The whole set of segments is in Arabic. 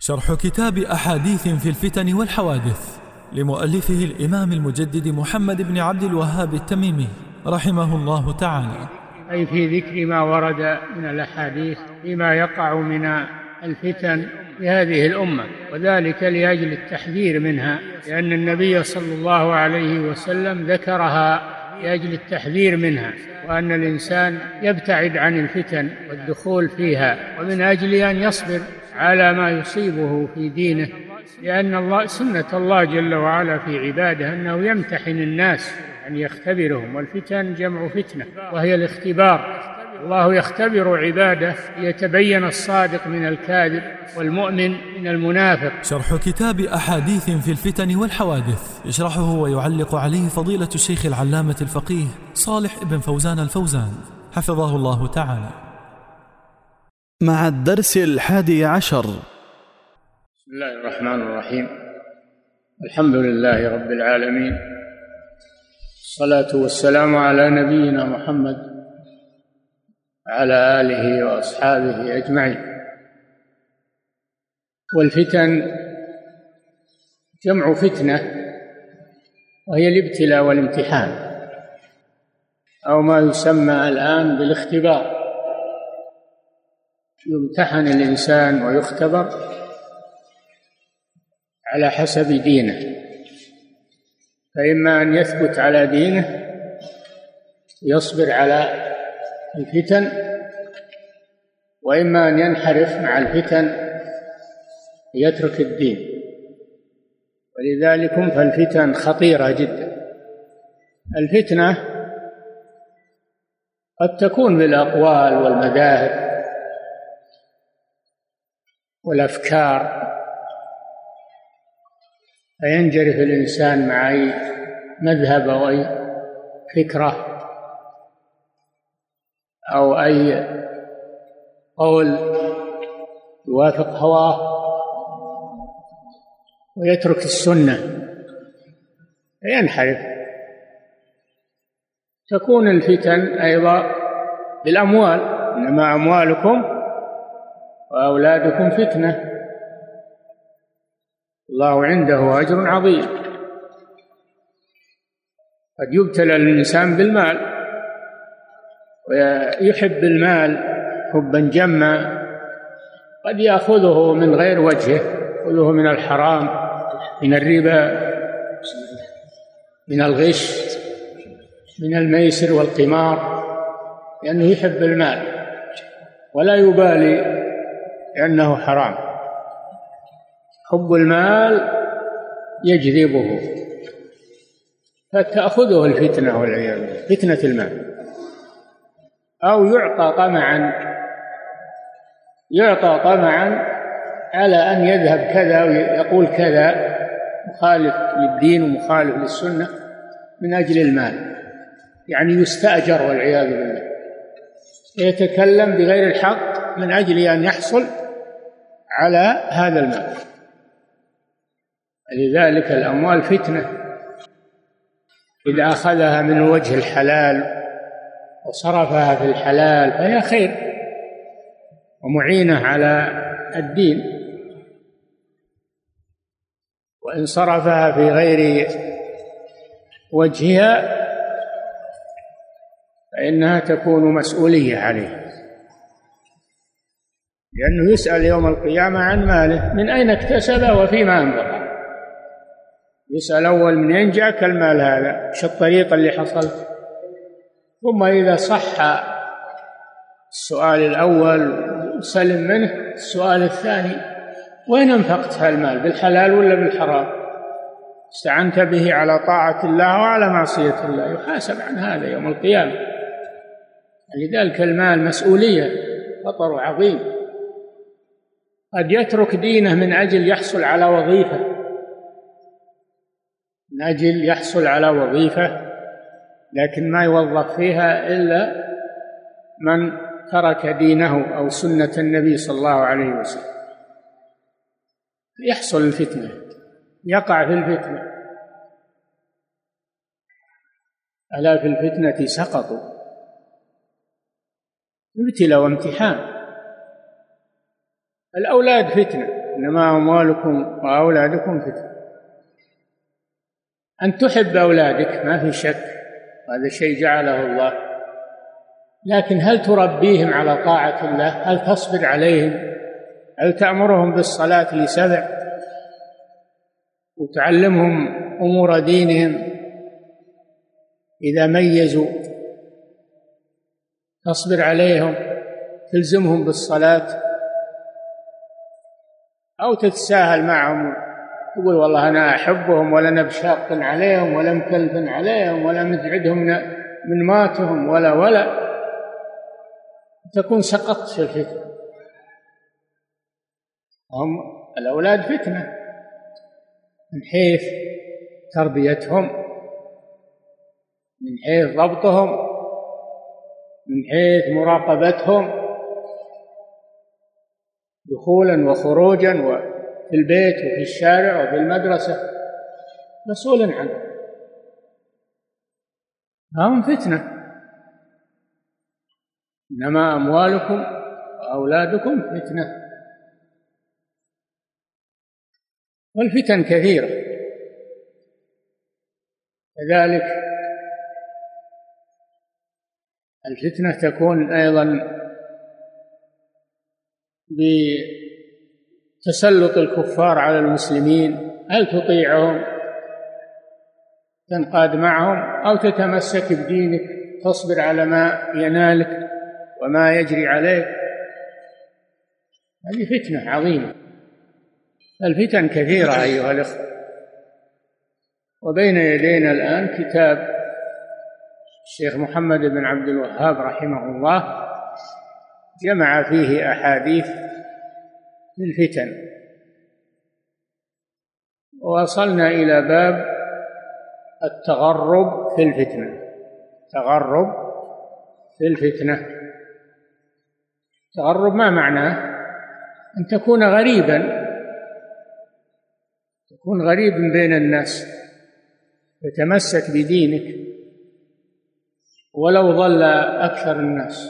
شرح كتاب أحاديث في الفتن والحوادث لمؤلفه الإمام المجدد محمد بن عبد الوهاب التميمي رحمه الله تعالى. أي في ذكر ما ورد من الأحاديث فيما يقع من الفتن في هذه الأمة، وذلك لأجل التحذير منها، لأن النبي صلى الله عليه وسلم ذكرها لأجل التحذير منها، وأن الإنسان يبتعد عن الفتن والدخول فيها، ومن أجل أن يصبر على ما يصيبه في دينه، لأن سنة الله جل وعلا في عباده أنه يمتحن الناس أن يختبرهم، والفتن جمع فتنة وهي الاختبار. الله يختبر عباده ليتبين الصادق من الكاذب والمؤمن من المنافق. شرح كتاب أحاديث في الفتن والحوادث يشرحه ويعلق عليه فضيلة الشيخ العلامة الفقيه صالح بن فوزان الفوزان حفظه الله تعالى. مع الدرس 11. بسم الله الرحمن الرحيم. الحمد لله رب العالمين، الصلاة والسلام على نبينا محمد وعلى آله وأصحابه أجمعين. والفتن جمع فتنة، وهي الابتلاء والامتحان، أو ما يسمى الآن بالاختبار. يمتحن الإنسان ويختبر على حسب دينه، فإما أن يثبت على دينه يصبر على الفتن، وإما أن ينحرف مع الفتن يترك الدين. ولذلك فالفتن خطيرة جدا. الفتنة قد تكون بالأقوال والمذاهب والأفكار، فينجرف الإنسان مع أي مذهب أو أي فكرة أو أي قول يوافق هواه، ويترك السنة فينحرف. تكون الفتن أيضا بالأموال، إنما أموالكم وأولادكم فتنة الله عنده أجر عظيم. قد يبتلى الإنسان بالمال ويحب المال حبا جما، قد يأخذه من غير وجهه، يأخذه من الحرام، من الربا، من الغش، من الميسر والقمار، لأنه يحب المال ولا يبالي لأنه حرام. حب المال يجذبه فتأخذه الفتنة والعياذ بالله، فتنة المال. أو يعطى طمعا على أن يذهب كذا ويقول كذا مخالف للدين ومخالف للسنة من أجل المال، يعني يستأجر والعياذ بالله، يتكلم بغير الحق من أجل أن يحصل على هذا المال. لذلك الأموال فتنة، إذا أخذها من وجه الحلال وصرفها في الحلال فهي خير ومعينة على الدين، وإن صرفها في غير وجهها فإنها تكون مسؤولية عليه، لأنه يسأل يوم القيامة عن ماله من أين اكتسبه وفيما أنفقه. يسأل أول من أين جاءك المال هذا، إيش الطريقة اللي حصلت، ثم إذا صح السؤال الأول سلم منه السؤال الثاني، وين أنفقت هالمال، بالحلال ولا بالحرام، استعنت به على طاعة الله وعلى معصية الله، يحاسب عن هذا يوم القيامة. لذلك المال مسؤولية، خطر عظيم. قد يترك دينه من أجل يحصل على وظيفة، من أجل يحصل على وظيفة، لكن ما يوظف فيها إلا من ترك دينه أو سنة النبي صلى الله عليه وسلم. يحصل الفتنة، يقع في الفتنة. ألا في الفتنة سقطوا، ابتلاء وامتحان. الأولاد فتنة، إنما أموالكم وأولادكم فتنة. أن تحب أولادك ما في شك، هذا شيء جعله الله، لكن هل تربيهم على طاعة الله؟ هل تصبر عليهم؟ هل تأمرهم بالصلاة ل7 وتعلمهم أمور دينهم؟ إذا ميزوا تصبر عليهم، تلزمهم بالصلاة، أو تتساهل معهم تقول والله أنا أحبهم ولا نبشاق عليهم ولا مكلف عليهم ولا مزعدهم من ماتهم ولا تكون سقطت في الفتنة. هم الأولاد فتنة من حيث تربيتهم، من حيث ضبطهم، من حيث مراقبتهم دخولا وخروجا وفي البيت وفي الشارع وفي المدرسة، مسؤول عنه. هم فتنة. إنما أموالكم وأولادكم فتنة. والفتن كثيرة، كذلك الفتنة تكون أيضا بتسلط الكفار على المسلمين. هل تطيعهم تنقاد معهم أو تتمسك بدينك تصبر على ما ينالك وما يجري عليك؟ هذه فتنة عظيمة. الفتن كثيرة أيها الأخوة. وبين يدينا الآن كتاب الشيخ محمد بن عبد الوهاب رحمه الله، جمع فيه أحاديث للفتن. ووصلنا إلى باب التغرب في الفتنة. تغرب في الفتنة. التغرب ما معناه؟ أن تكون غريبا، تكون غريب بين الناس، تتمسك بدينك ولو ظل أكثر الناس،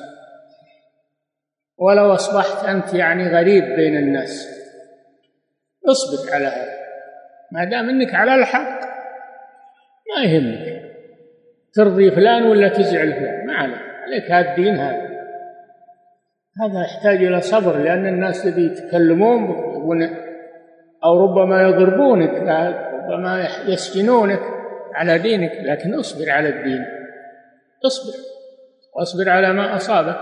ولو أصبحت أنت غريب بين الناس، اصبر على هذا ما دام أنك على الحق، ما يهمك ترضي فلان ولا تزعل فلان، ما عليك هذا الدين. هذا يحتاج إلى صبر، لأن الناس تبي يتكلمون أو ربما يضربونك، ربما يسجنونك على دينك، لكن اصبر على الدين، اصبر واصبر على ما أصابك.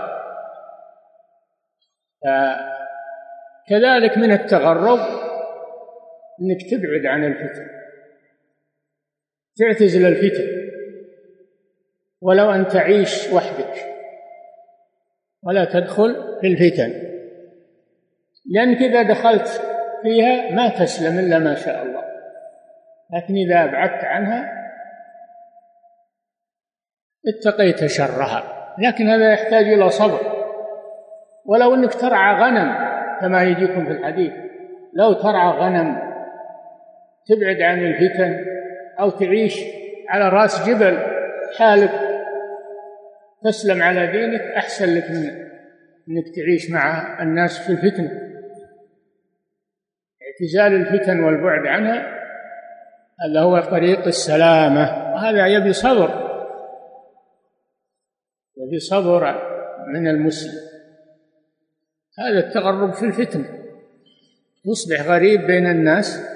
كذلك من التغرب أنك تبعد عن الفتن، تعتزل الفتن، ولو أن تعيش وحدك ولا تدخل في الفتن، لأنك إذا دخلت فيها ما تسلم إلا ما شاء الله، لكن إذا أبعدت عنها اتقيت شرها. لكن هذا يحتاج إلى صبر. ولو أنك ترعى غنم كما يجيكم في الحديث، لو ترعى غنم تبعد عن الفتن، أو تعيش على رأس جبل حالك تسلم على دينك، أحسن لك من أنك تعيش مع الناس في الفتنة. اعتزال الفتن والبعد عنها هذا هو طريق السلامة، وهذا يبي صبر، يبي صبر من المسلم. هذا التغرب في الفتنة، تصبح غريب بين الناس،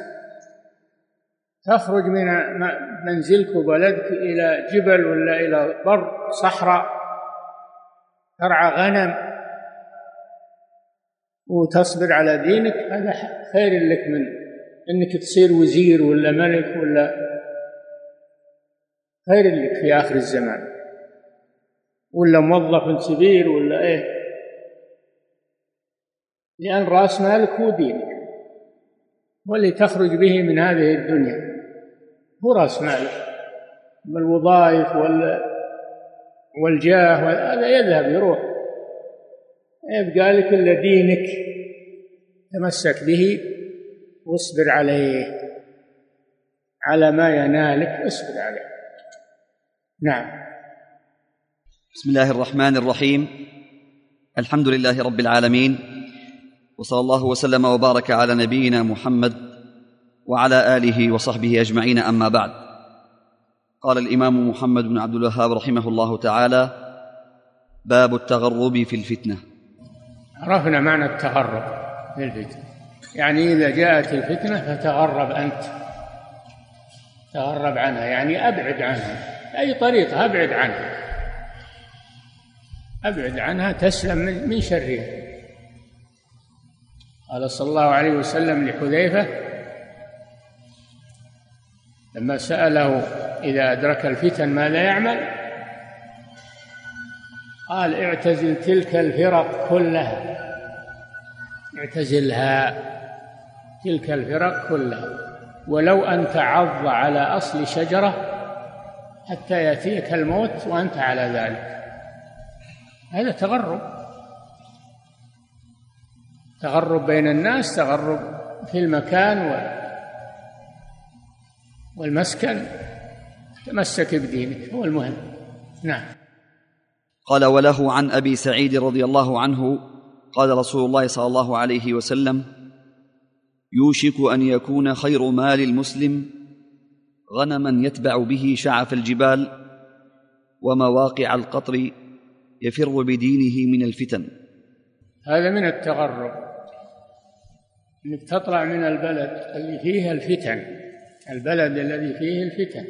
تخرج من منزلك وبلدك إلى جبل ولا إلى بر صحراء، ترعى غنم وتصبر على دينك، هذا خير لك من أنك تصير وزير ولا ملك، ولا خير لك في آخر الزمان، ولا موظف كبير ولا لأن رأس مالك هو دينك، واللي تخرج به من هذه الدنيا هو رأس مالك. والوظائف والجاه هذا يذهب يروح، يبقى لك إلا دينك تمسك به واصبر عليه، على ما ينالك اصبر عليه. نعم. بسم الله الرحمن الرحيم. الحمد لله رب العالمين، وصلى الله وسلم وبارك على نبينا محمد وعلى آله وصحبه أجمعين، أما بعد. قال الإمام محمد بن عبد الوهاب رحمه الله تعالى: باب التغرب في الفتنة. عرفنا معنى التغرب في الفتنة، يعني إذا جاءت الفتنة فتغرب أنت، تغرب عنها، يعني أبعد عنها، أي طريقة أبعد عنها، أبعد عنها تسلم من شرها. قال صلى الله عليه وسلم لحذيفة لما سأله إذا أدرك الفتن ماذا يعمل؟ قال: اعتزل تلك الفرق كلها، اعتزلها تلك الفرق كلها، ولو أن تعض على أصل شجرة حتى يأتيك الموت وأنت على ذلك. هذا تغرب بين الناس، تغرب في المكان والمسكن، تمسك بدينك هو المهم. نعم. قال: وله عن أبي سعيد رضي الله عنه قال رسول الله صلى الله عليه وسلم: يوشك أن يكون خير مال المسلم غنما يتبع به شعف الجبال ومواقع القطر يفر بدينه من الفتن. هذا من التغرب، أنك تطلع من البلد اللي فيه الفتن، البلد الذي فيه الفتن،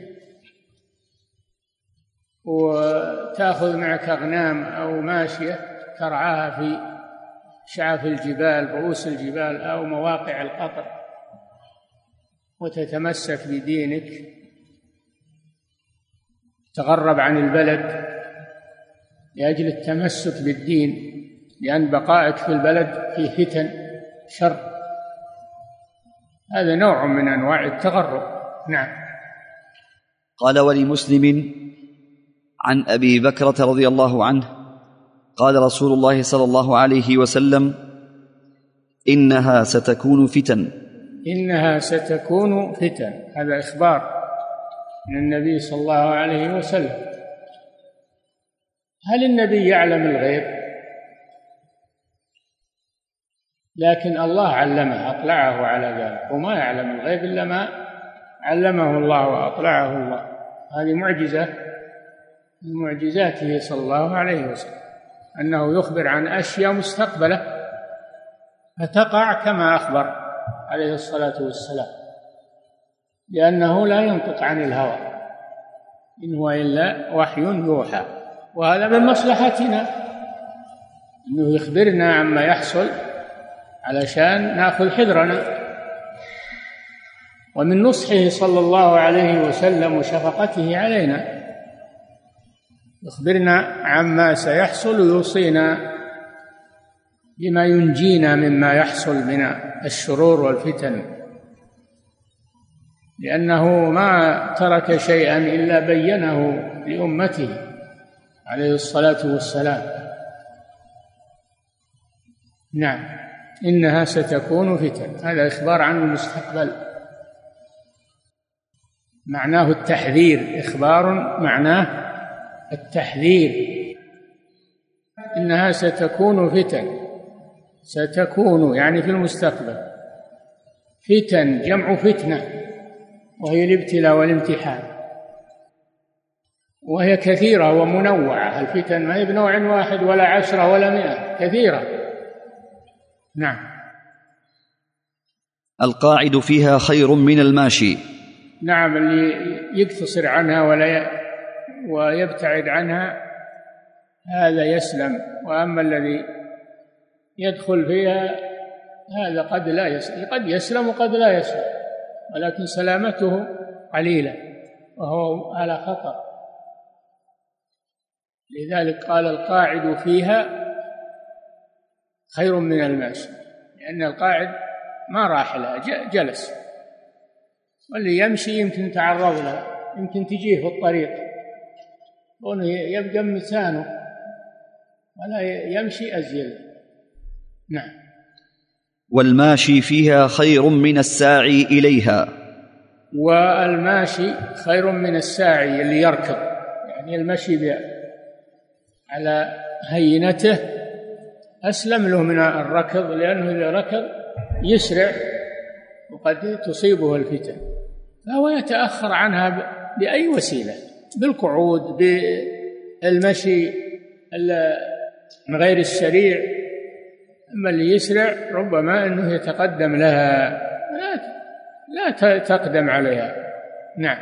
وتأخذ معك أغنام أو ماشية ترعاها في شعف الجبال، رؤوس الجبال أو مواقع القطر، وتتمسك بدينك، تغرب عن البلد لأجل التمسك بالدين، لأن بقائك في البلد فيه فتن شر. هذا نوع من أنواع التغرب. نعم. قال: ولمسلم عن أبي بكرة رضي الله عنه قال رسول الله صلى الله عليه وسلم: إنها ستكون فتن. إنها ستكون فتن، هذا إخبار من النبي صلى الله عليه وسلم. هل النبي يعلم الغيب؟ لكن الله علمه، أطلعه على ذلك، وما يعلم الغيب إلا ما علمه الله وأطلعه الله. هذه معجزة من معجزاته صلى الله عليه وسلم، أنه يخبر عن أشياء مستقبلة فتقع كما أخبر عليه الصلاة والسلام، لأنه لا ينطق عن الهوى، إن هو إلا وحي يوحى. وهذا من مصلحتنا أنه يخبرنا عما يحصل علشان نأخذ حذرنا. ومن نصحه صلى الله عليه وسلم وشفقته علينا يخبرنا عما سيحصل ويوصينا بما ينجينا مما يحصل من الشرور والفتن، لأنه ما ترك شيئا إلا بينه لأمته عليه الصلاة والسلام. نعم. إنها ستكون فتن، هذا إخبار عن المستقبل، معناه التحذير، إخبار معناه التحذير. إنها ستكون فتن، ستكون يعني في المستقبل. فتن جمع فتنة، وهي الابتلاء والامتحان، وهي كثيرة ومنوعة. الفتن ما هي بنوع واحد ولا 10 ولا 100، كثيرة. نعم. القاعد فيها خير من الماشي. نعم، اللي يقتصر عنها ويبتعد عنها هذا يسلم، وأما الذي يدخل فيها هذا قد لا يسلم، قد يسلم وقد لا يسلم، ولكن سلامته قليلة وهو على خطر. لذلك قال: القاعد فيها خير من الماشي، لأن القاعد ما راح لها، جلس، واللي يمشي يمكن تعرض لها، يمكن تجيه في الطريق، وأنه يبقى مكانه ولا يمشي أزيل. نعم. والماشي فيها خير من الساعي إليها. والماشي خير من الساعي اللي يركض، يعني المشي على هينته أسلم له من الركض، لأنه إذا ركض يسرع وقد تصيبه الفتن، فهو يتأخر عنها بأي وسيلة، بالقعود، بالمشي غير السريع. أما اللي يسرع ربما أنه يتقدم لها، لا تقدم عليها. نعم.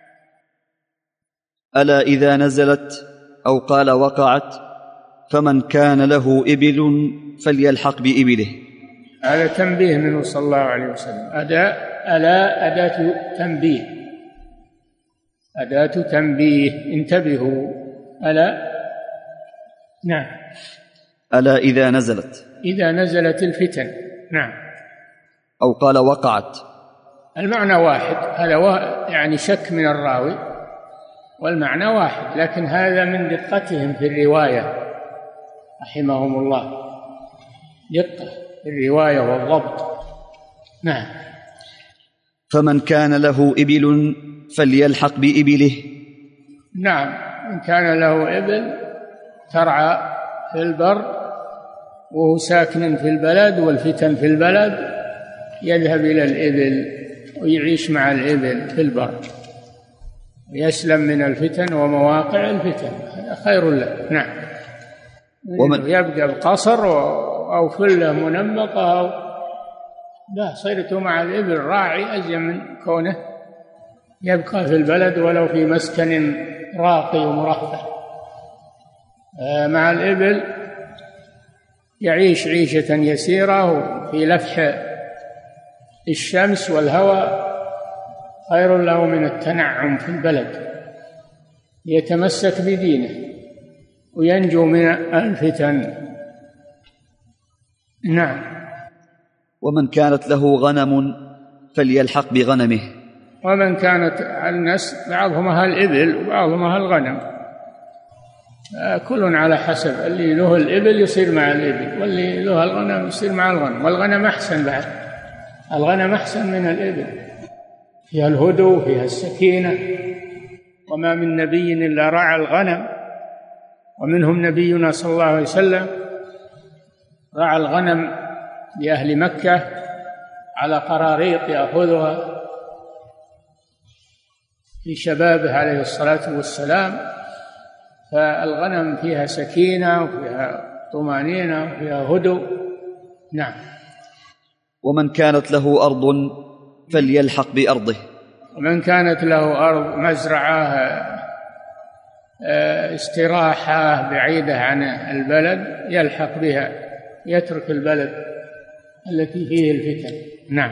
ألا إذا نزلت أو قال وقعت فمن كان له إبل فليلحق بإبله. هذا تنبيه منه صلى الله عليه وسلم. ألا أداة تنبيه، أداة تنبيه، انتبهوا. ألا. نعم. ألا إذا نزلت، إذا نزلت الفتن. نعم. أو قال وقعت، المعنى واحد، هذا يعني شك من الراوي، والمعنى واحد، لكن هذا من دقتهم في الرواية رحمهم الله، دقة في الرواية والضبط. نعم. فمن كان له إبل فليلحق بإبله. نعم، من كان له إبل ترعى في البر وهو ساكن في البلد والفتن في البلد، يذهب إلى الإبل ويعيش مع الإبل في البر ويسلم من الفتن ومواقع الفتن، هذا خير له. نعم. يبقى بقصر أو فلة منمقة لا، صيرته مع الإبل راعي أزين من كونه يبقى في البلد ولو في مسكن راقي ومرفه. مع الإبل يعيش عيشة يسيرة في لفح الشمس والهواء، خير له من التنعم في البلد، يتمسك بدينه وينجو من الفتن. نعم. ومن كانت له غنم فليلحق بغنمه. ومن كانت الناس بعضهم أهل الإبل وبعضهم أهل الغنم، كل على حسب، اللي له الإبل يصير مع الإبل، واللي له الغنم يصير مع الغنم، والغنم أحسن بعد، الغنم أحسن من الإبل، فيها الهدوء فيها السكينة. وما من نبي إلا رعى الغنم، ومنهم نبينا صلى الله عليه وسلم رعى الغنم لأهل مكة على قراريط يأخذها في شبابه عليه الصلاة والسلام، فالغنم فيها سكينة وفيها طمأنينة وفيها هدوء. نعم. ومن كانت له أرض فليلحق بأرضه. ومن كانت له أرض مزرعة استراحة بعيدة عن البلد يلحق بها، يترك البلد التي فيه الفتن. نعم.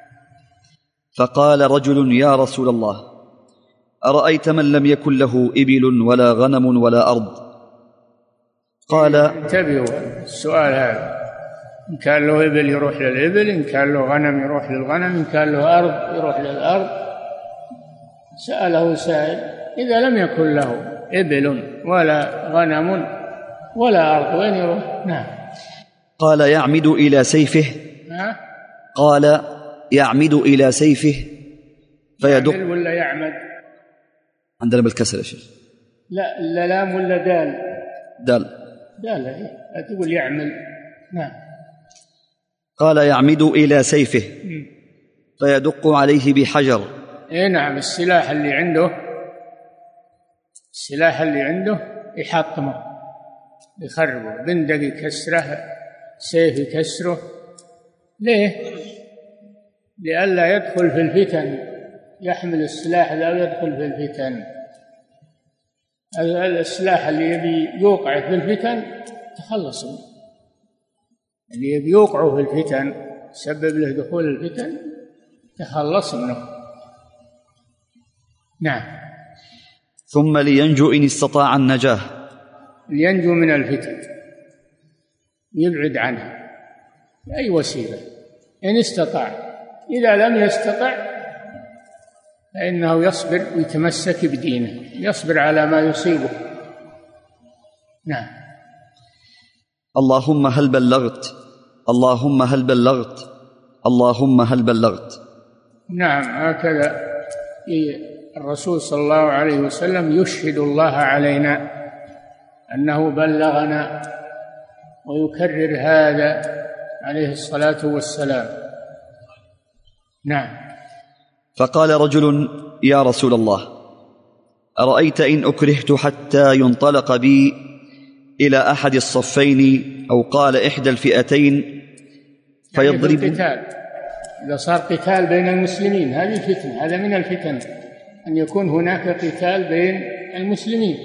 فقال رجل يا رسول الله أرأيت من لم يكن له إبل ولا غنم ولا أرض؟ قال انتبهوا السؤال هذا، إن كان له إبل يروح للإبل، إن كان له غنم يروح للغنم، إن كان له أرض يروح للأرض. سأله سائل إذا لم يكن له إبل ولا غنم ولا أرض وين يروح؟ نعم. قال يعمد إلى سيفه. قال يعمد إلى سيفه فيدق. يعمل ولا يعمد؟ عندنا بالكسر يا شيخ. لا، اللام ولا دال؟ دال. تقول يعمل. نعم. قال يعمد إلى سيفه فيدق عليه بحجر. نعم. السلاح اللي عنده يحطمه، يخربه، بندق يكسره، سيف يكسره. ليه؟ لئلا يدخل في الفتن، يحمل السلاح لا يدخل في الفتن. السلاح اللي يبي يوقع في الفتن تخلص منه، اللي يبي يوقعه في الفتن سبب له دخول الفتن تخلص منه. نعم. ثم لينجو إن استطاع النجاة، لينجو من الفتن، يبعد عنها بأي وسيلة إن استطاع. إذا لم يستطع فإنه يصبر ويتمسك بدينه، يصبر على ما يصيبه. نعم. اللهم هل بلغت، اللهم هل بلغت، اللهم هل بلغت. نعم. هكذا الرسول صلى الله عليه وسلم يشهد الله علينا أنه بلغنا ويكرر هذا عليه الصلاة والسلام. نعم. فقال رجل: يا رسول الله، أرأيت إن أكرهت حتى ينطلق بي إلى أحد الصفين، أو قال إحدى الفئتين، فيضرب يعني القتال، إذا صار قتال بين المسلمين، هذه فتنة، هذا من الفتن أن يكون هناك قتال بين المسلمين.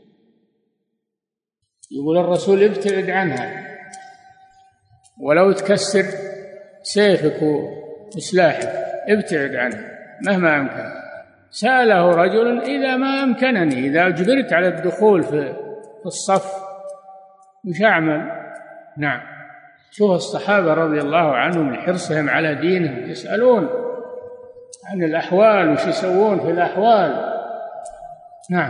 يقول الرسول: ابتعد عنها، ولو تكسر سيفك وسلاحك ابتعد عنها مهما أمكن. سأله رجل: إذا ما أمكنني، إذا أجبرت على الدخول في الصف وش أعمل؟ نعم. شوف الصحابة رضي الله عنهم من حرصهم على دينهم، يسألون عن الأحوال وش يسوون في الأحوال. نعم.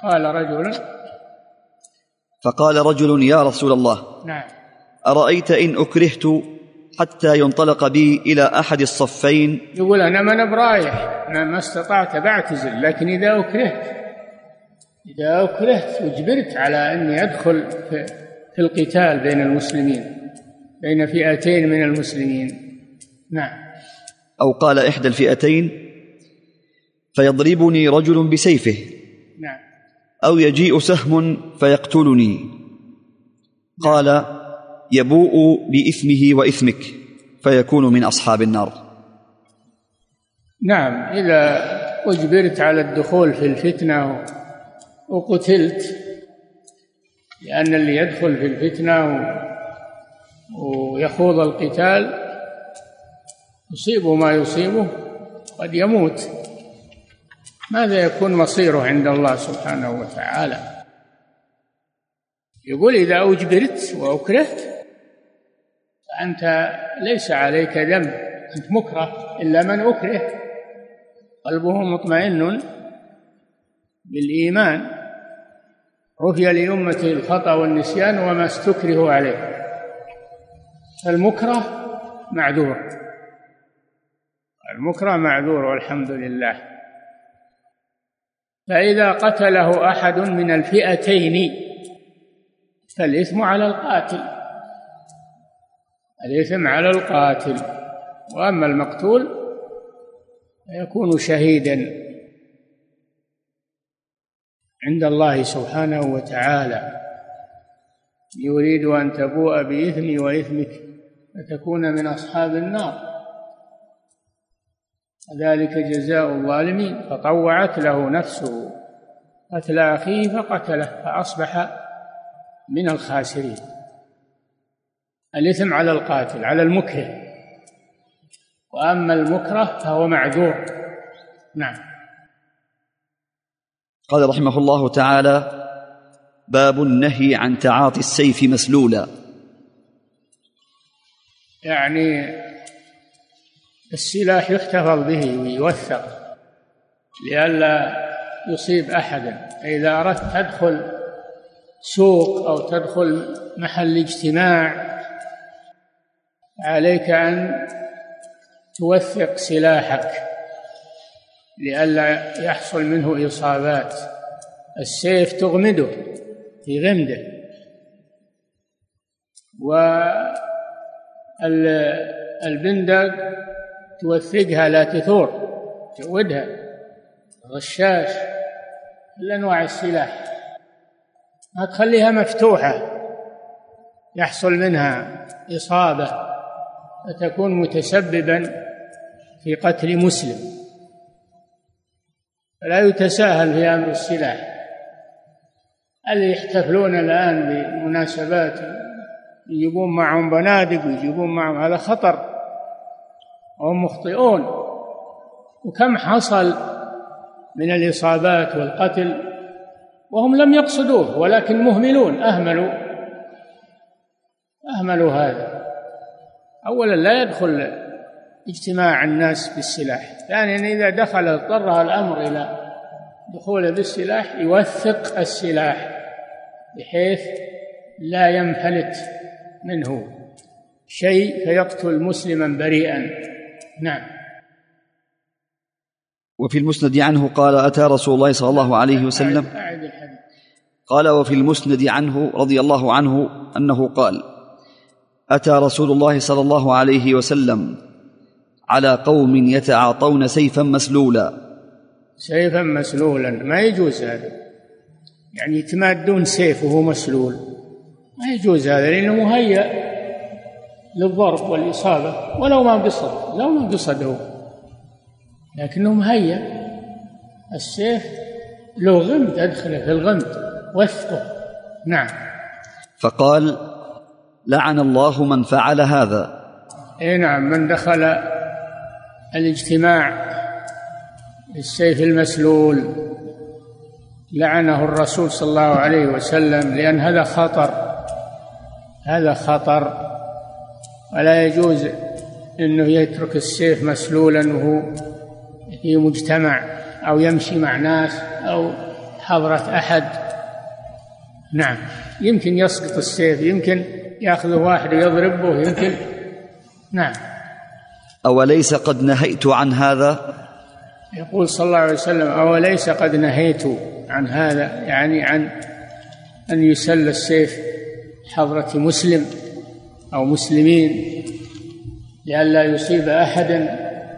فقال رجل: يا رسول الله، نعم، أرأيت إن أكرهت حتى ينطلق بي إلى أحد الصفين. يقول: أنا من برايح، أنا ما استطعت بعتزل، لكن إذا أكرهت وجبرت على أني أدخل في القتال بين المسلمين، بين فئتين من المسلمين. نعم. أو قال إحدى الفئتين: فيضربني رجل بسيفه. نعم. أو يجيء سهم فيقتلني. قال: يبوء بإثمه وإثمك، فيكون من أصحاب النار. نعم. إذا أجبرت على الدخول في الفتنة وقتلت، لأن اللي يدخل في الفتنة ويخوض القتال يصيبه ما يصيبه، قد يموت، ماذا يكون مصيره عند الله سبحانه وتعالى؟ يقول: إذا أجبرت وأكرهت فأنت ليس عليك ذنب، أنت مكره، إلا من أكره قلبه مطمئن بالإيمان، عفي لأمته الخطأ والنسيان وما استكرهوا عليه. فالمكره معذور والحمد لله. فإذا قتله أحد من الفئتين فالإثم على القاتل، وأما المقتول فيكون شهيدا عند الله سبحانه وتعالى. يريد أن تبوء بإثمي وإثمك فتكون من أصحاب النار، ذلك جزاء الظالمين. فطوعت له نفسه قتل أخيه فقتله فأصبح من الخاسرين. الإثم على القاتل، على المكره، وأما المكره فهو معذور. نعم. قال رحمه الله تعالى: باب النهي عن تعاطي السيف مسلولا. يعني السلاح يحتفظ به ويوثق لئلا يصيب أحدا. إذا أردت تدخل سوق أو تدخل محل اجتماع عليك أن توثق سلاحك لئلا يحصل منه إصابات. السيف تغمده في غمده، والبندق توثقها لا تثور، تودها، غشاش، كل أنواع السلاح ما تخليها مفتوحة يحصل منها إصابة فتكون متسببا في قتل مسلم. فلا يتساهل في أمر السلاح. اللي يحتفلون الآن بمناسبات يجيبون معهم بنادق ويجيبون معهم، هذا خطر وهم مخطئون. وكم حصل من الإصابات والقتل وهم لم يقصدوه، ولكن مهملون، أهملوا هذا. أولا لا يدخل اجتماع الناس بالسلاح، ثانيا إذا دخل اضطر الأمر إلى دخوله بالسلاح يوثق السلاح بحيث لا ينفلت منه شيء فيقتل مسلما بريئا. نعم. وفي المسند عنه قال: أتى رسول الله صلى الله عليه وسلم. أعد الحديث. قال: وفي المسند عنه رضي الله عنه أنه قال: أتى رسول الله صلى الله عليه وسلم على قوم يتعاطون سيفا مسلولا. سيفا مسلولا ما يجوز هذا، يعني يتمادون سيف وهو مسلول، ما يجوز هذا، لأنه مهيأ للضرب والإصابة، ولو ما قصده، لكنه مهيأ. السيف له غمد، أدخله في الغمد وثقه. نعم. فقال: لعن الله من فعل هذا. نعم، من دخل الاجتماع بالسيف المسلول لعنه الرسول صلى الله عليه وسلم، لأن هذا خطر، ولا يجوز أنه يترك السيف مسلولا وهو في مجتمع أو يمشي مع ناس أو حضرة أحد. نعم، يمكن يسقط السيف، يمكن يأخذ واحد يضربه، يمكن. نعم. أوليس قد نهيت عن هذا؟ يقول صلى الله عليه وسلم: أوليس قد نهيت عن هذا، يعني عن أن يسل السيف حضرة مسلم أو مسلمين لئلا يصيب أحدا.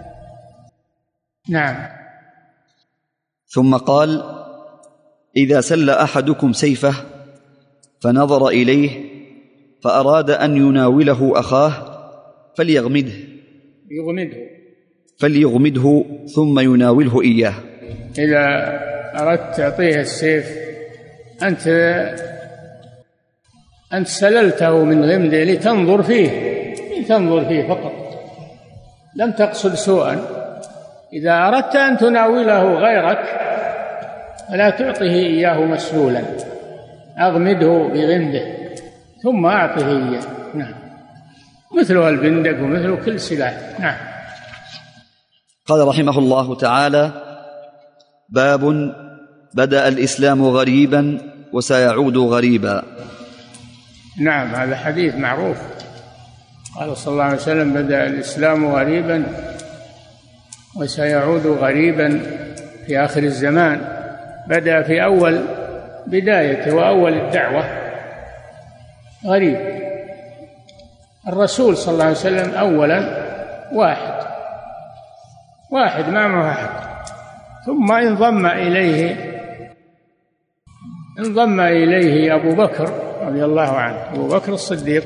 نعم. ثم قال: إذا سل أحدكم سيفه فنظر إليه فأراد أن يناوله أخاه فليغمده ثم يناوله إياه. إذا أردت تعطيه السيف، أنت سللته من غمده لتنظر فيه فقط، لم تقصد سوءا. إذا أردت أن تناوله غيرك فلا تعطه إياه مسلولا، أغمده بغمده ثم أعطه إياه. نعم، مثل البندق ومثل كل سلاح. نعم. قال رحمه الله تعالى: باب بدأ الإسلام غريبا وسيعود غريبا. نعم، هذا حديث معروف. قال صلى الله عليه وسلم: بدأ الإسلام غريبا وسيعود غريبا في آخر الزمان. بدأ في أول بدايته وأول الدعوة غريب. الرسول صلى الله عليه وسلم أولا واحد ما معه أحد، ثم انضم إليه أبو بكر رضي الله عنه، أبو بكر الصديق،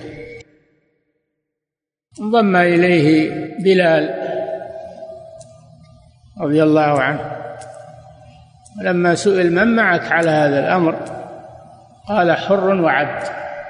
انضم إليه بلال رضي الله عنه. ولما سئل: من معك على هذا الأمر؟ قال: حر وعبد.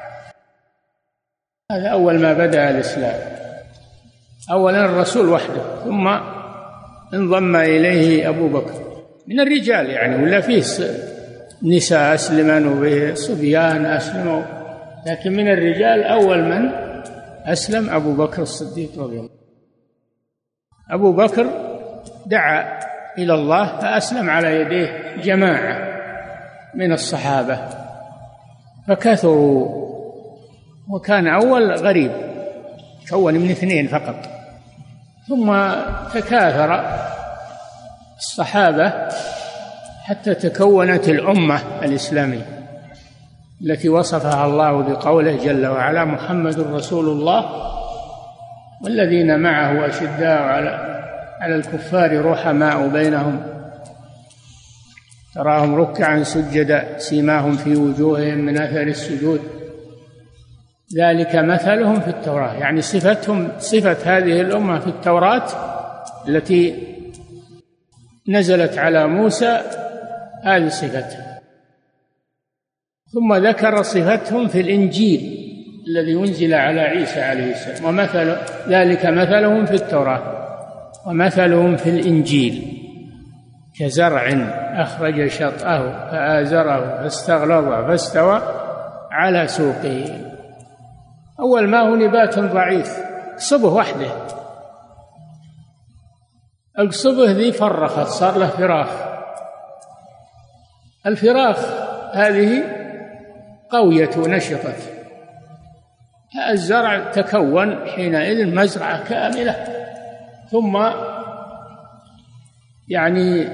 هذا أول ما بدأ الإسلام. أولا الرسول وحده، ثم انضم إليه أبو بكر من الرجال، يعني ولا فيه نساء أسلموا وفيه صبيان أسلموا، لكن من الرجال أول من أسلم أبو بكر الصديق رضي الله عنه. أبو بكر دعا إلى الله فأسلم على يديه جماعة من الصحابة فكثروا، وكان أول غريب كون من 2 فقط، ثم تكاثر الصحابة حتى تكونت الأمة الإسلامية التي وصفها الله بقوله جل وعلا: محمد رسول الله والذين معه أشداء على الكفار رحماء بينهم تراهم ركعا سجدا سيماهم في وجوههم من أثر السجود ذلك مثلهم في التوراة. يعني صفة هذه الأمة في التوراة التي نزلت على موسى، هذه صفتها. ثم ذكر صفتهم في الإنجيل الذي أنزل على عيسى عليه السلام، ومثل ذلك مثلهم في التوراة ومثلهم في الإنجيل كزرع أخرج شطأه فآزره فاستغلظ فاستوى على سوقه. أول ما هو نبات ضعيف، قصبه وحده، القصبه ذي فرخت صار له فراخ، الفراخ هذه قويت ونشطت، الزرع تكون حينئذ مزرعة كاملة، ثم يعني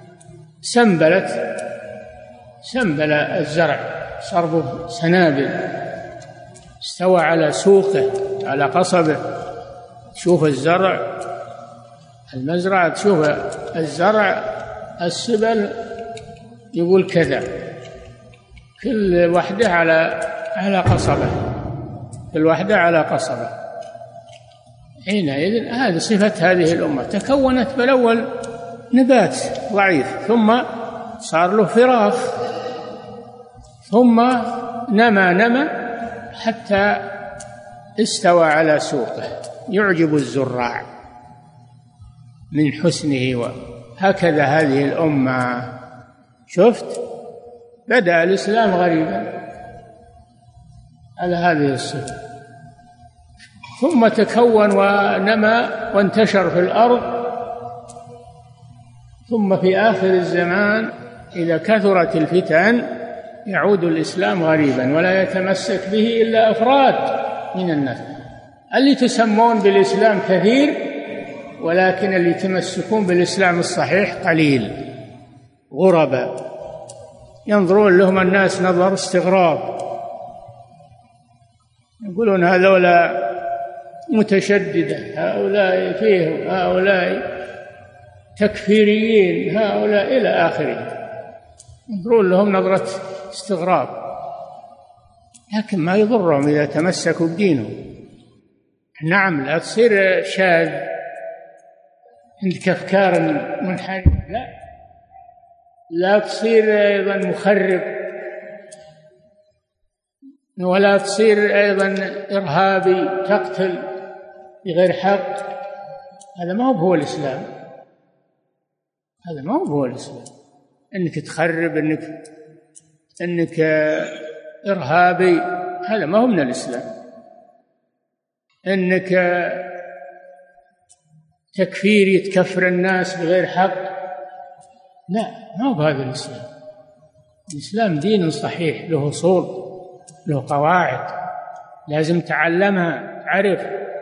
سنبل الزرع، صار سنابل، استوى على سوقه على قصبه، تشوف الزرع، المزرعة تشوف الزرع، السبل يقول كذا، كل وحدة على قصبة، كل وحدة على قصبة. حينئذ هذه صفة هذه الأمة، تكونت بالأول نبات ضعيف، ثم صار له فراخ، ثم نمى حتى استوى على سوقه يعجب الزراع من حسنه. هكذا هذه الأمة، شفت بدأ الإسلام غريبا على هذه الصفة، ثم تكون ونمى وانتشر في الأرض، ثم في آخر الزمان إذا كثرت الفتن يعود الإسلام غريبا ولا يتمسك به إلا أفراد من الناس. اللي يتسمون بالإسلام كثير، ولكن اللي يتمسكون بالإسلام الصحيح قليل، غرباء ينظرون لهم الناس نظر استغراب، يقولون هذولا متشددة، هؤلاء فيهم، هؤلاء تكفيريين، هؤلاء إلى آخره، ينظرون لهم نظرة استغراب، لكن ما يضرهم إذا تمسكوا بدينهم. نعم، لا تصير شاذ عندك أفكار منحرفة، لا تصير أيضا مخرب، ولا تصير أيضا إرهابي تقتل بغير حق. هذا ما هو الإسلام، هذا ما هو الإسلام. إنك تخرب، إنك إرهابي، هذا ما هو من الإسلام. إنك تكفيري تكفر الناس بغير حق، لا، ما هو بهذا الإسلام. الإسلام دين صحيح، له أصول، له قواعد، لازم تعلمها، تعرف.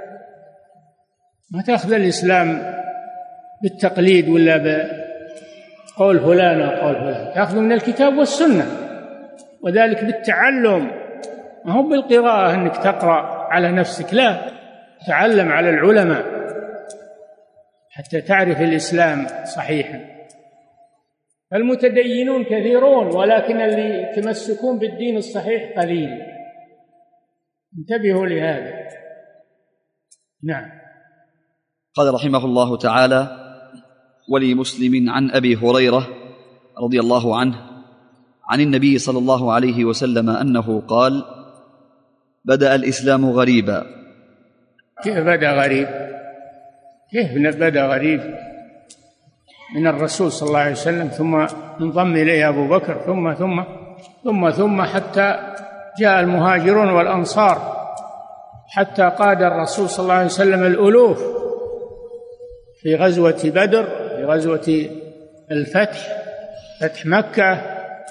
ما تأخذ الإسلام بالتقليد ولا بقول فلان وقول فلان، تأخذ من الكتاب والسنة، وذلك بالتعلم، ما هو بالقراءة أنك تقرأ على نفسك، لا، تعلم على العلماء حتى تعرف الإسلام صحيحا. فالمتدينون كثيرون، ولكن اللي يتمسكون بالدين الصحيح قليل. انتبهوا لهذا. نعم. قال رحمه الله تعالى: ولمسلم عن أبي هريرة رضي الله عنه عن النبي صلى الله عليه وسلم أنه قال: بدأ الإسلام غريبا. كيف بدأ غريب؟ كيف بدأ غريب؟ من الرسول صلى الله عليه وسلم، ثم انضم إليه أبو بكر، ثم حتى جاء المهاجرون والأنصار، حتى قاد الرسول صلى الله عليه وسلم الألوف في غزوة بدر، في غزوة الفتح، فتح مكة،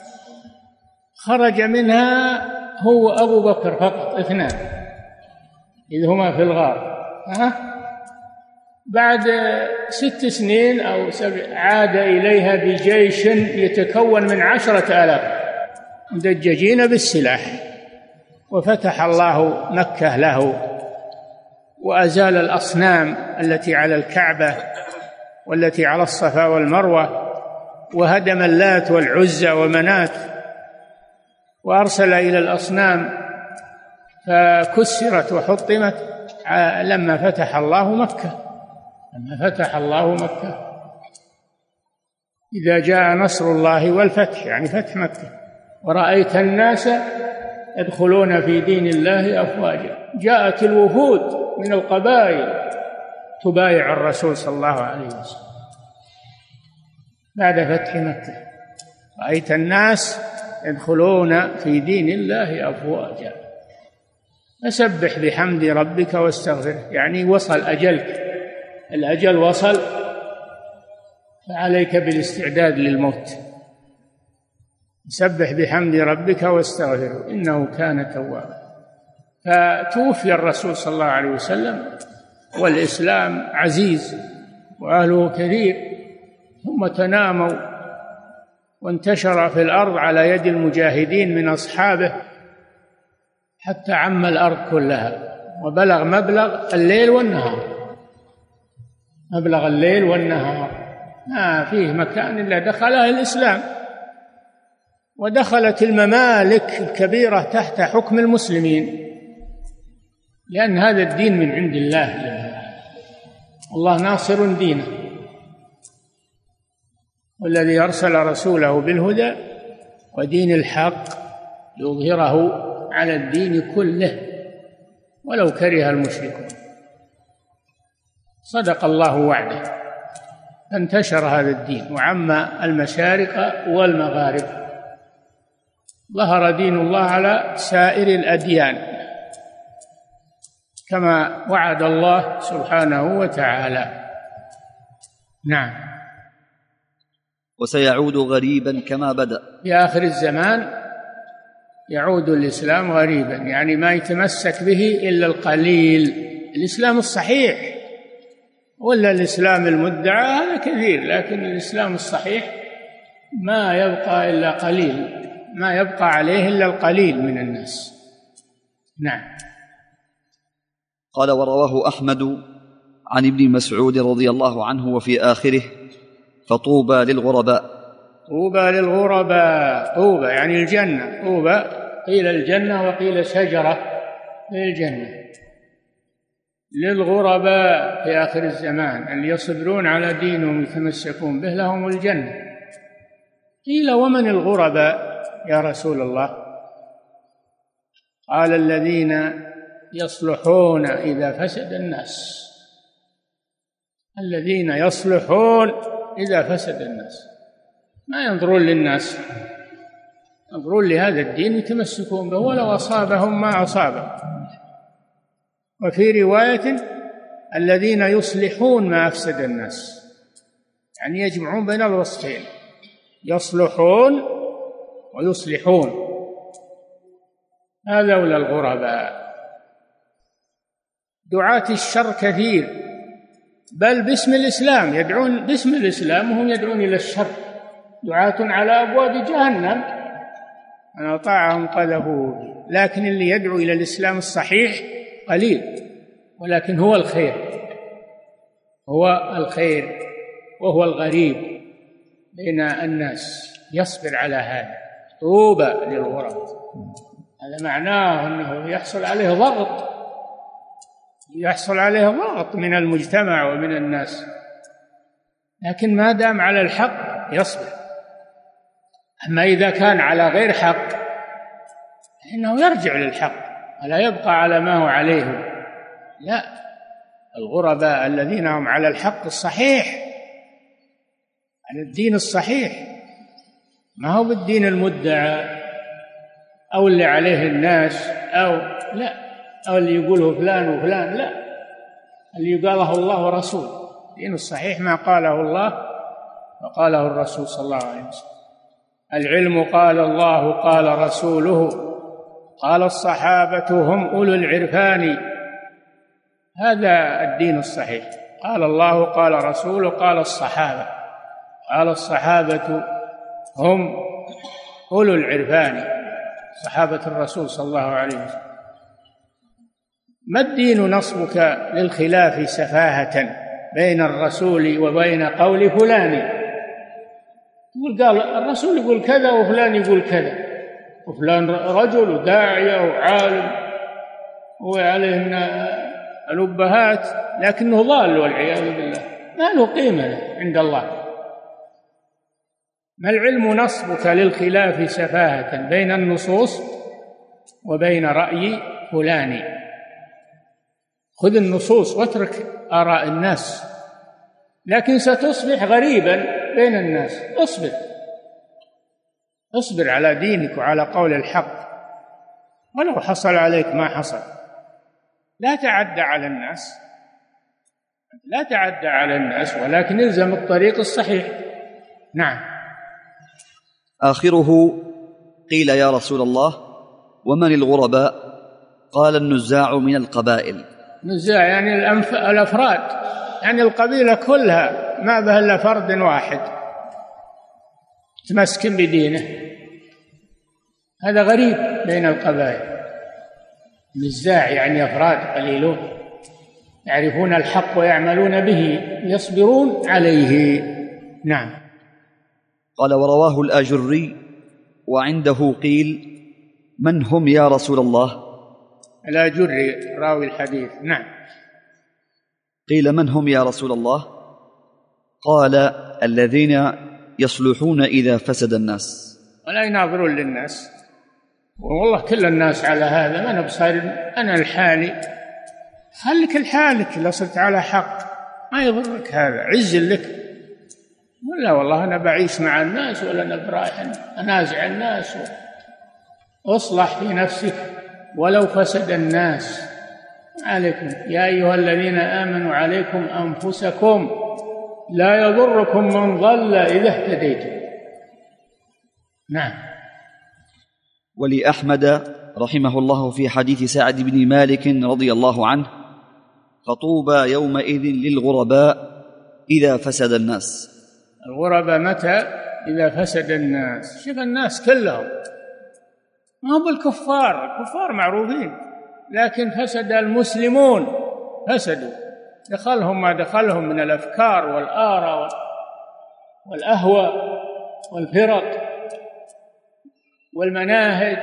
خرج منها هو أبو بكر فقط، 2 إذ هما في الغار. بعد 6 سنين أو 7 عاد إليها بجيش يتكون من 10,000 مدججين بالسلاح، وفتح الله مكة له، وأزال الأصنام التي على الكعبة والتي على الصفا والمروة، وهدم اللات والعزى ومنات، وأرسل إلى الأصنام فكسرت وحطمت لما فتح الله مكة. إذا جاء نصر الله والفتح، يعني فتح مكة، ورأيت الناس يدخلون في دين الله أفواجا، جاءت الوفود من القبائل تبايع الرسول صلى الله عليه وسلم بعد فتح مكة. رأيت الناس يدخلون في دين الله أفواجا. فسبح بحمد ربك واستغفره، يعني وصل أجلك، الأجل وصل، فعليك بالاستعداد للموت. سبح بحمد ربك واستغفره إنه كان توابا. فتوفي الرسول صلى الله عليه وسلم والإسلام عزيز وأهله كثير، ثم تناموا وانتشر في الأرض على يد المجاهدين من أصحابه حتى عم الأرض كلها، وبلغ مبلغ الليل والنهار، مبلغ الليل والنهار، ما فيه مكان إلا دخله الإسلام، ودخلت الممالك الكبيرة تحت حكم المسلمين، لأن هذا الدين من عند الله، الله ناصر دينه، والذي أرسل رسوله بالهدى ودين الحق ليظهره على الدين كله ولو كره المشركون. صدق الله وعده، انتشر هذا الدين وعم المشارق والمغارب، ظهر دين الله على سائر الأديان كما وعد الله سبحانه وتعالى. نعم. وسيعود غريبا كما بدأ. في آخر الزمان يعود الإسلام غريبا، يعني ما يتمسك به إلا القليل، الإسلام الصحيح، ولا الإسلام المدعى هذا كثير، لكن الإسلام الصحيح ما يبقى إلا قليل، ما يبقى عليه إلا القليل من الناس. نعم. قال: ورواه أحمد عن ابن مسعود رضي الله عنه وفي آخره: فطوبى للغرباء. طوبى للغرباء، طوبى يعني الجنة، طوبى قيل الجنة وقيل شجرة في الجنة، للغرباء في آخر الزمان اللي يصبرون على دينهم يتمسكون به لهم الجنة. قيل: ومن الغرباء يا رسول الله؟ قال: الذين يصلحون إذا فسد الناس، الذين يصلحون إذا فسد الناس، ما ينظرون للناس، ينظرون لهذا الدين يتمسكون به ولو أصابهم ما أصابهم. وفي رواية: الذين يصلحون ما أفسد الناس، يعني يجمعون بين الوصفين، يصلحون ويصلحون، هذول الغرباء. دعاة الشر كثير، بل باسم الإسلام يدعون، باسم الإسلام وهم يدعون إلى الشر، دعاة على أبواب جهنم من أطاعهم قذفوه، لكن اللي يدعو إلى الإسلام الصحيح قليل، ولكن هو الخير، هو الخير وهو الغريب بين الناس، يصبر على هذا. طوبى للغرباء، هذا معناه أنه يحصل عليه ضغط، يحصل عليه ضغط من المجتمع ومن الناس، لكن ما دام على الحق يصبر. أما إذا كان على غير حق فإنه يرجع للحق ولا يبقى على ما هو عليه. لا، الغرباء الذين هم على الحق الصحيح، على الدين الصحيح، ما هو بالدين المدعى أو اللي عليه الناس، أو لا، أو اللي يقوله فلان وفلان، لا، اللي قاله الله ورسوله. الدين الصحيح ما قاله الله وقاله الرسول صلى الله عليه وسلم. العلم قال الله قال رسوله قال الصحابة هم أولو العرفان، هذا الدين الصحيح. قال الله قال رسوله قال الصحابة، قال الصحابة هم أولو العرفان، صحابة الرسول صلى الله عليه وسلم. ما الدين نصبك للخلاف سفاهة بين الرسول وبين قول فلان؟ قال الرسول يقول كذا وفلان يقول كذا، وفلان رجل وداعية وعالم وعليه الأبهات، لكنه ضال والعياذ بالله، ما له قيمة عند الله. ما العلم نصبك للخلاف سفاهة بين النصوص وبين رأي فلان؟ خذ النصوص واترك آراء الناس، لكن ستصبح غريبا بين الناس. اصبر على دينك وعلى قول الحق ولو حصل عليك ما حصل. لا تعدى على الناس، لا تعدى على الناس، ولكن الزم الطريق الصحيح. نعم. آخره: قيل يا رسول الله ومن الغرباء؟ قال: النزاع من القبائل. نزاع يعني الأفراد، يعني القبيلة كلها ما به إلا فرد واحد تمسكن بدينه، هذا غريب بين القبائل. نزاع يعني أفراد قليلون يعرفون الحق ويعملون به يصبرون عليه. نعم. قال ورواه الآجري وعنده قيل من هم يا رسول الله؟ الآجري راوي الحديث. نعم. قيل من هم يا رسول الله؟ قال الذين يصلحون إذا فسد الناس. ولا يناظرون للناس، والله كل الناس على هذا، ما نبصر أنا الحالي، خليك الحالك لو صرت على حق ما يضرك هذا، عز لك. ولا والله أنا بعيش مع الناس ولا أنا برايح أنازع الناس. اصلح في نفسك ولو فسد الناس. عليكم يا أيها الذين آمنوا عليكم أنفسكم لا يضركم من ضل إذا اهتديتم. نعم. ولأحمد رحمه الله في حديث سعد بن مالك رضي الله عنه فطوبى يومئذ للغرباء إذا فسد الناس. الغرباء متى؟ إذا فسد الناس. شوف الناس كلهم، ما هم بالكفار، الكفار معروفين، لكن فسد المسلمون، فسدوا، دخلهم ما دخلهم من الأفكار والآراء والأهواء والفرق والمناهج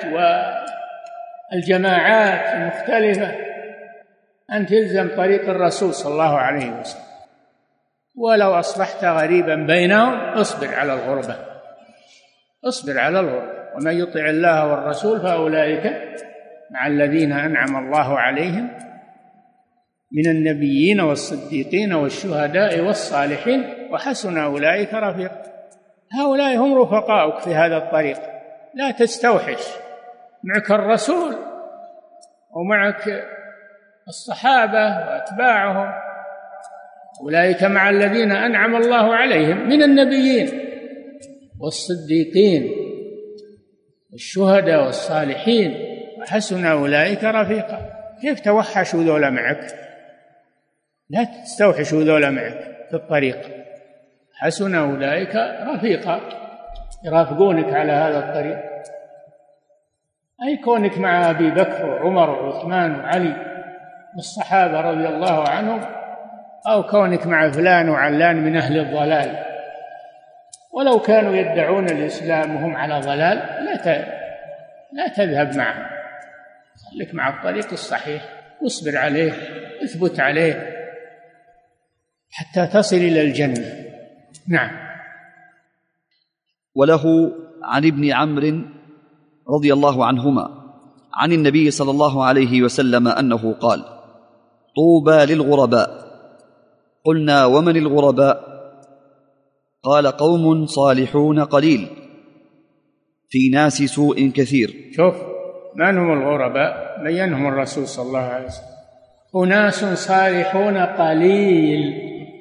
والجماعات المختلفة. أن تلزم طريق الرسول صلى الله عليه وسلم، ولو أصلحت غريبا بينهم اصبر على الغربة، اصبر على الغربة. ومن يطع الله والرسول فأولئك مع الذين أنعم الله عليهم من النبيين والصديقين والشهداء والصالحين وحسن أولئك رفيقا. هؤلاء هم رفقاؤك في هذا الطريق. لا تستوحش، معك الرسول ومعك الصحابة وأتباعهم، أولئك مع الذين أنعم الله عليهم من النبيين والصديقين والشهداء والصالحين وحسن أولئك رفيقا. كيف توحشوا ذولا معك؟ لا تستوحشوا ذولا معك في الطريق. حسن أولئك رفيقا، يرافقونك على هذا الطريق. أي كونك مع أبي بكر وعمر وعثمان وعلي والصحابة رضي الله عنهم، أو كونك مع فلان وعلان من أهل الضلال، ولو كانوا يدعون الإسلام وهم على ضلال لا تذهب معهم. خليك مع الطريق الصحيح واصبر عليه، اثبت عليه حتى تصل إلى الجنة. نعم. وله عن ابن عمرو رضي الله عنهما عن النبي صلى الله عليه وسلم أنه قال طوبى للغرباء. قلنا ومن الغرباء؟ قال قوم صالحون قليل في ناس سوء كثير. شوف من هم الغرباء؟ بينهم الرسول صلى الله عليه وسلم. أناس صالحون قليل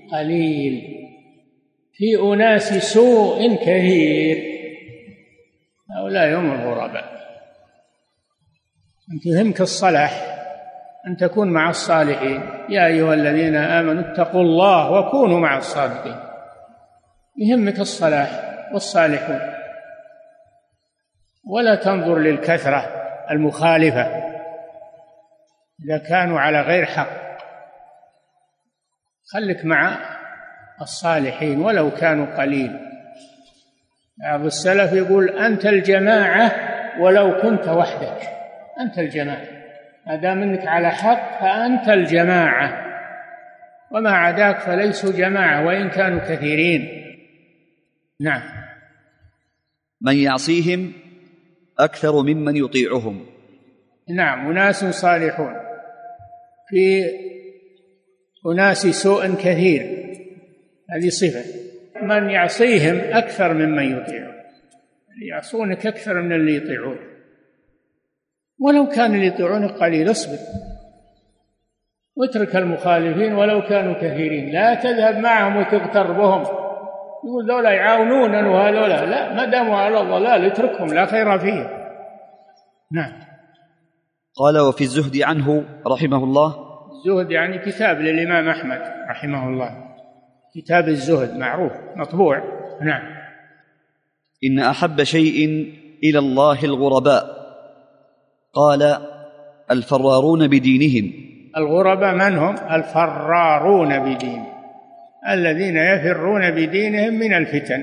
في أناس سوء كثير. هؤلاء هم الغرباء. أنت يهمك الصلاح، أن تكون مع الصالحين. يا أيها الذين آمنوا اتقوا الله وكونوا مع الصادقين. يهمك الصلاح والصالحون، ولا تنظر للكثرة المخالفة إذا كانوا على غير حق. خلك مع الصالحين ولو كانوا قليل. بعض السلف يقول أنت الجماعة ولو كنت وحدك. أنت الجماعة ما دام أنك على حق فأنت الجماعة، وما عداك فليسوا جماعة وإن كانوا كثيرين. نعم. من يعصيهم أكثر ممن يطيعهم. نعم. أناس صالحون في أناس سوء كثير، هذه صفة. من يعصيهم أكثر ممن يطيعون، يعصونك أكثر من اللي يطيعون. ولو كان اللي يطيعونك قليل اصبر واترك المخالفين ولو كانوا كثيرين. لا تذهب معهم وتغتر بهم، يقول ذولا يعاونون وهذولا لا، ما داموا على الضلال اتركهم، لا خير فيهم. نعم. قال وفي الزهد عنه رحمه الله. الزهد يعني كتاب للإمام أحمد رحمه الله، كتاب الزهد معروف مطبوع. نعم. إن أحب شيء إلى الله الغرباء. قال الفرارون بدينهم. الغرباء من هم؟ الفرارون بدينهم، الذين يفرون بدينهم من الفتن،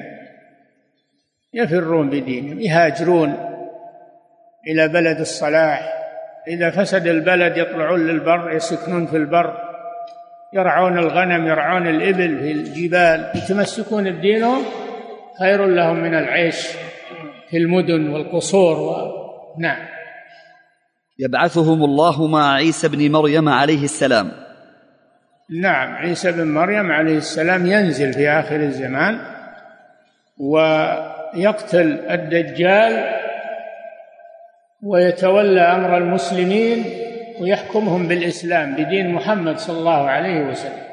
يفرون بدينهم، يهاجرون إلى بلد الصلاح، إذا فسد البلد يطلعون للبر، يسكنون في البر، يرعون الغنم، يرعون الإبل في الجبال، يتمسكون بدينهم، خير لهم من العيش في المدن والقصور. نعم. يبعثهم الله مع عيسى بن مريم عليه السلام. نعم، عيسى بن مريم عليه السلام ينزل في آخر الزمان ويقتل الدجال ويتولى أمر المسلمين ويحكمهم بالإسلام بدين محمد صلى الله عليه وسلم،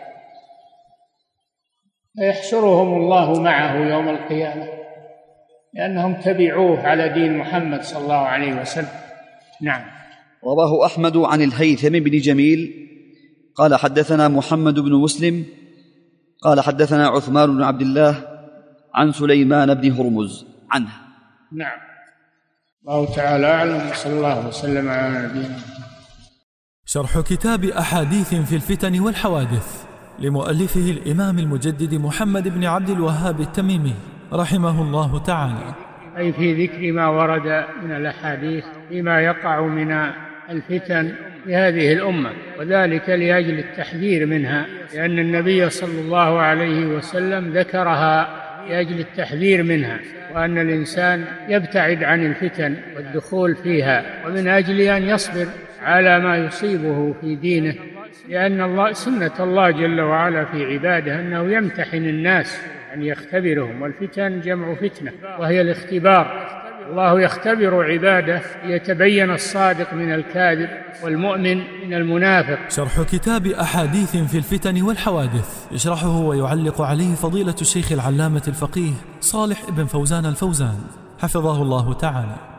فيحشرهم الله معه يوم القيامة لأنهم تبعوه على دين محمد صلى الله عليه وسلم. نعم. رواه أحمد عن الهيثم بن جميل قال حدثنا محمد بن مسلم قال حدثنا عثمان بن عبد الله عن سليمان بن هرمز عنه. نعم. الله تعالى أعلم، صلى الله وسلم على نبينا. شرح كتاب أحاديث في الفتن والحوادث لمؤلفه الإمام المجدد محمد بن عبد الوهاب التميمي رحمه الله تعالى، أي في ذكر ما ورد من الأحاديث فيما يقع من الفتن في هذه الأمة، وذلك لأجل التحذير منها، لأن النبي صلى الله عليه وسلم ذكرها لأجل التحذير منها، وأن الإنسان يبتعد عن الفتن والدخول فيها، ومن أجل أن يصبر على ما يصيبه في دينه، لأن سنة الله جل وعلا في عباده أنه يمتحن الناس، أن يختبرهم، والفتن جمع فتنة وهي الاختبار. الله يختبر عباده ليتبين الصادق من الكاذب والمؤمن من المنافق. شرح كتاب أحاديث في الفتن والحوادث يشرحه ويعلق عليه فضيلة الشيخ العلامة الفقيه صالح بن فوزان الفوزان حفظه الله تعالى.